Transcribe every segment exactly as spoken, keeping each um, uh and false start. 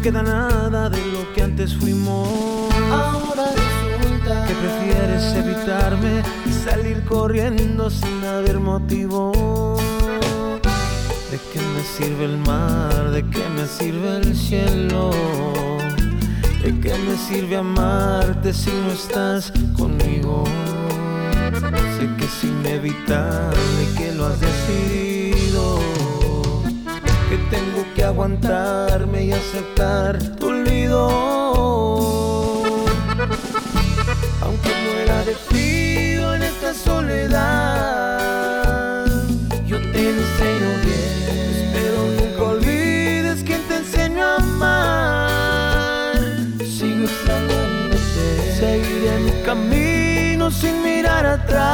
queda nada de lo que antes fuimos. Ahora resulta que prefieres evitarme y salir corriendo sin haber motivo. ¿De qué me sirve el mar? ¿De qué me sirve el cielo? ¿De qué me sirve amarte si no estás conmigo? Sé que es inevitable, que lo has decidido, que tengo que aguantarme y aceptar tu olvido. Aunque muera de frío en esta soledad, yo te enseño bien. Espero nunca olvides quién te enseñó a amar. Sigo extrañándote, seguiré mi camino sin mirar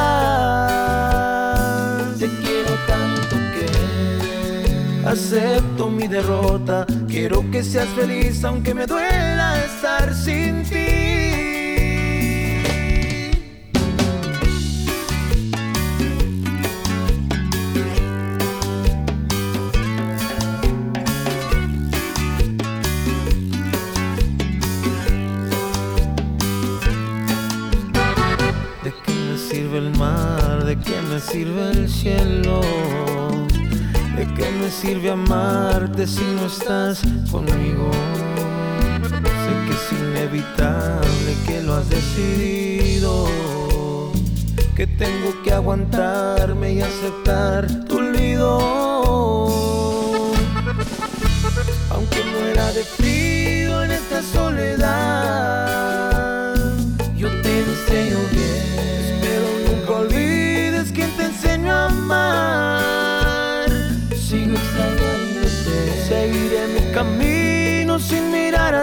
atrás. Te quiero tanto que acepto mi derrota. Quiero que seas feliz aunque me duela estar sin ti. ¿De qué me sirve el mar? ¿De qué me sirve el cielo? ¿De qué me sirve amarte si no estás conmigo? Sé que es inevitable, que lo has decidido, que tengo que aguantarme y aceptar tu olvido. Aunque muera de frío en esta soledad, yo te enseño bien. Espero nunca olvides quién te enseñó a amar. Sigo extrañándote, seguiré mi camino sin mirar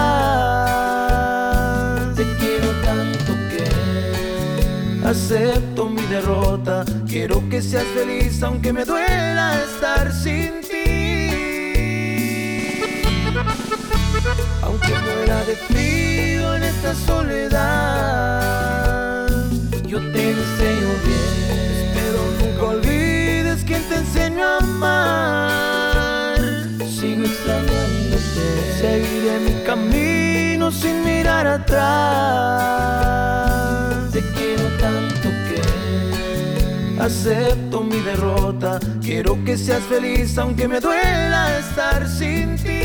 atrás. Te quiero tanto que acepto mi derrota. Quiero que seas feliz aunque me duela estar sin ti. Aunque muera de frío en esta soledad, yo te enseño bien. Espero nunca olvides quién te enseñó a amar. Sigo extrañándote, seguiré mi camino sin mirar atrás. Te quiero tanto que acepto mi derrota. Quiero que seas feliz aunque me duela estar sin ti.